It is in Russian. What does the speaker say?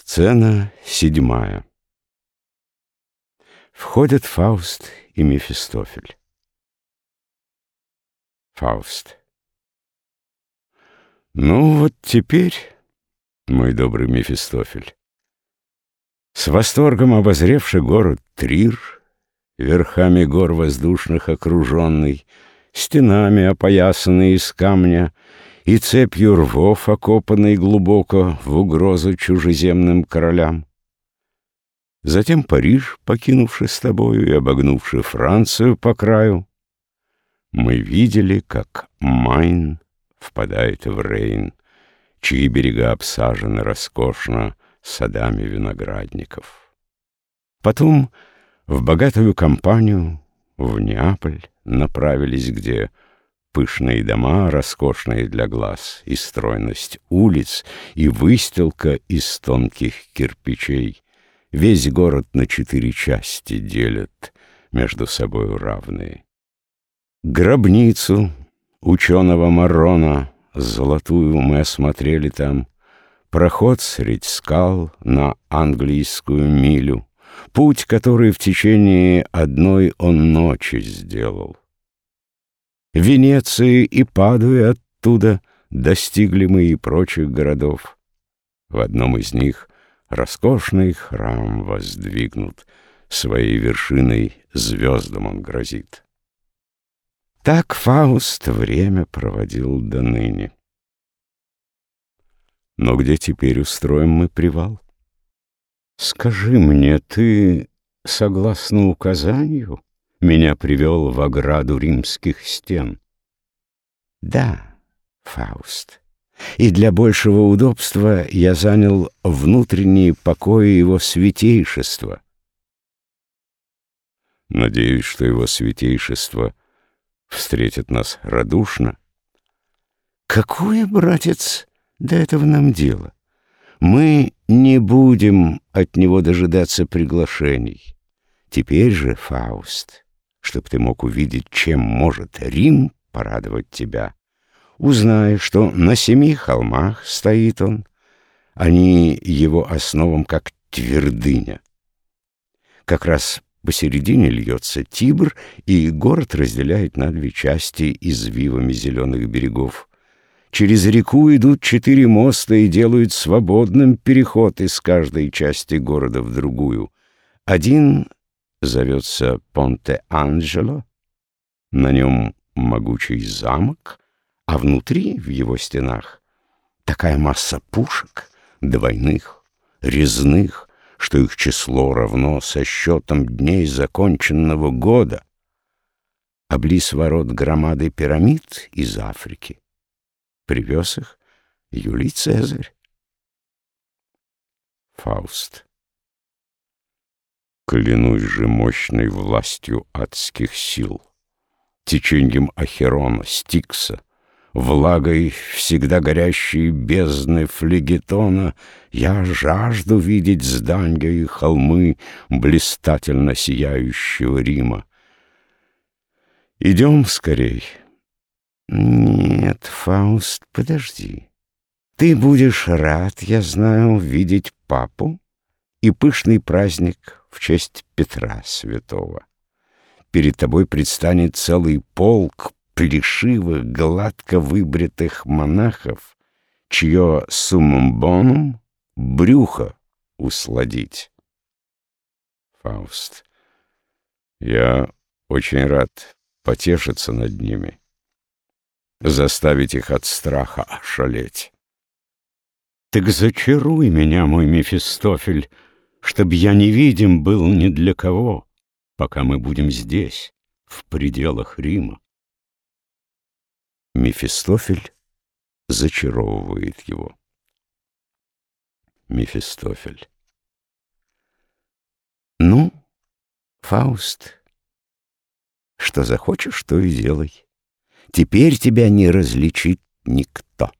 Сцена 7. Входят Фауст и Мефистофель. Фауст. Ну вот теперь, мой добрый Мефистофель, с восторгом обозревший город Трир, верхами гор воздушных окруженный, стенами опоясанный из камня и цепью рвов, окопанный глубоко в угрозу чужеземным королям. Затем Париж, покинувший с тобою и обогнувший Францию по краю, мы видели, как Майн впадает в Рейн, чьи берега обсажены роскошно садами виноградников. Потом в богатую компанию в Неаполь направились, где пышные дома, роскошные для глаз, и стройность улиц, и выстилка из тонких кирпичей весь город на 4 части делят, между собою равные. Гробницу ученого Марона золотую мы осмотрели там, проход средь скал на английскую милю, путь, который в течение одной он ночи сделал. Венеции и Падуи оттуда достигли мы и прочих городов. В одном из них роскошный храм воздвигнут, своей вершиной звездам он грозит. Так Фауст время проводил до ныне. Но где теперь устроим мы привал? Скажи мне, ты, согласно указанию, меня привел в ограду римских стен? Да, Фауст. И для большего удобства я занял внутренние покои его святейшества. Надеюсь, что его святейшество встретит нас радушно. Какое, братец, до этого нам дело? Мы не будем от него дожидаться приглашений. Теперь же, Фауст, чтоб ты мог увидеть, чем может Рим порадовать тебя, узнай, что на 7 холмах стоит он, они его основам как твердыня. Как раз посередине льется Тибр, и город разделяет на 2 части извивами зеленых берегов. Через реку идут 4 моста и делают свободным переход из каждой части города в другую. Один зовется Понте-Анджело, на нем могучий замок, а внутри, в его стенах, такая масса пушек, двойных, резных, что их число равно со счетом дней законченного года. А близ ворот громады пирамид из Африки привез их Юлий Цезарь. Фауст. Клянусь же мощной властью адских сил, течением Ахерона, Стикса, влагой всегда горящей бездны Флегетона, я жажду видеть здания и холмы блистательно сияющего Рима. Идем скорей. Нет, Фауст, подожди. Ты будешь рад, я знаю, видеть папу и пышный праздник в честь Петра Святого. Перед тобой предстанет целый полк плешивых, гладко выбритых монахов, чье суммум бонум брюхо усладить. Фауст. Я очень рад потешиться над ними, заставить их от страха ошалеть. Так зачаруй меня, мой Мефистофель, чтоб я невидим был ни для кого, пока мы будем здесь, в пределах Рима. Мефистофель зачаровывает его. Мефистофель. Ну, Фауст, что захочешь, то и делай. Теперь тебя не различит никто.